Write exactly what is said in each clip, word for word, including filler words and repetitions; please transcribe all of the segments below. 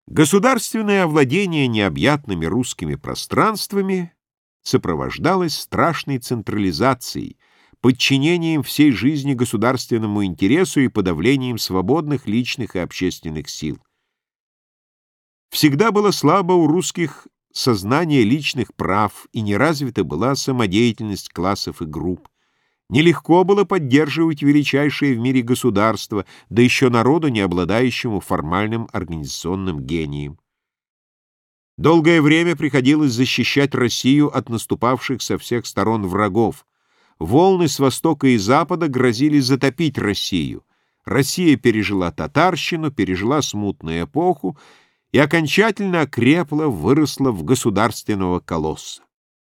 Государственное овладение необъятными русскими пространствами сопровождалось страшной централизацией, подчинением всей жизни государственному интересу и подавлением свободных личных и общественных сил. Всегда было слабо у русских сознание личных прав, и не развита была самодеятельность классов и групп. Нелегко было поддерживать величайшее в мире государство, да еще народу, не обладающему формальным организационным гением. Долгое время приходилось защищать Россию от наступавших со всех сторон врагов. Волны с востока и запада грозили затопить Россию. Россия пережила татарщину, пережила смутную эпоху и окончательно окрепла, выросла в государственного колосса.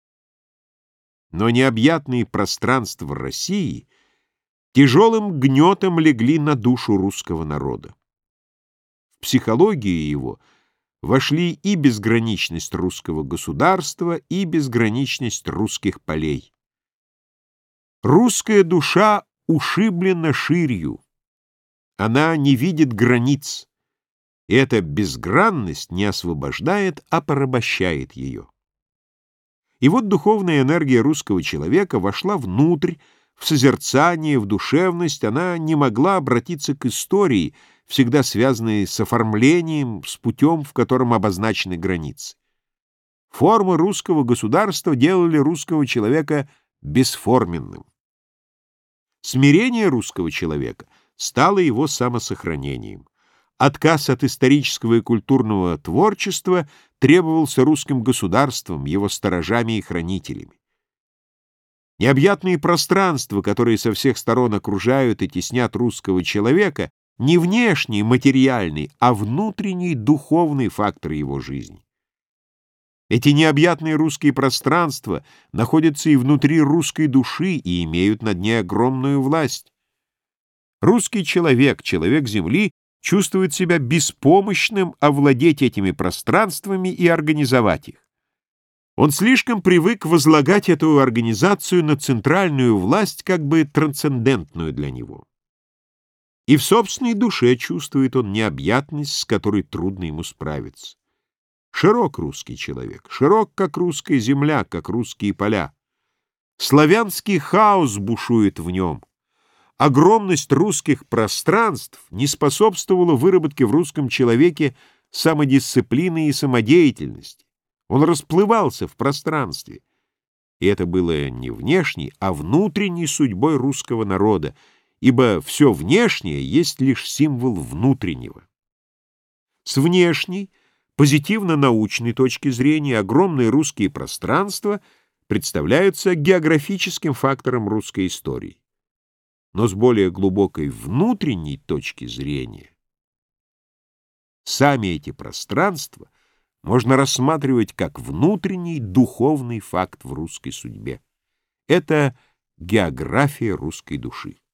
Но необъятные пространства России тяжелым гнетом легли на душу русского народа. В психологию его вошли и безграничность русского государства, и безграничность русских полей. Русская душа ушиблена ширью, она не видит границ, и эта безгранность не освобождает, а порабощает ее. И вот духовная энергия русского человека вошла внутрь, в созерцание, в душевность, она не могла обратиться к истории, всегда связанной с оформлением, с путем, в котором обозначены границы. Формы русского государства делали русского человека бесформенным. Смирение русского человека стало его самосохранением. Отказ от исторического и культурного творчества требовался русским государством, его сторожами и хранителями. Необъятные пространства, которые со всех сторон окружают и теснят русского человека, не внешний, материальный, а внутренний, духовный фактор его жизни. Эти необъятные русские пространства находятся и внутри русской души и имеют над ней огромную власть. Русский человек, человек земли, чувствует себя беспомощным овладеть этими пространствами и организовать их. Он слишком привык возлагать эту организацию на центральную власть, как бы трансцендентную для него. И в собственной душе чувствует он необъятность, с которой трудно ему справиться. Широк русский человек, широк, как русская земля, как русские поля. Славянский хаос бушует в нем. Огромность русских пространств не способствовала выработке в русском человеке самодисциплины и самодеятельности. Он расплывался в пространстве. И это было не внешней, а внутренней судьбой русского народа, ибо все внешнее есть лишь символ внутреннего. С внешней, позитивно-научной точки зрения огромные русские пространства представляются географическим фактором русской истории. Но с более глубокой внутренней точки зрения сами эти пространства можно рассматривать как внутренний духовный факт в русской судьбе. Это география русской души.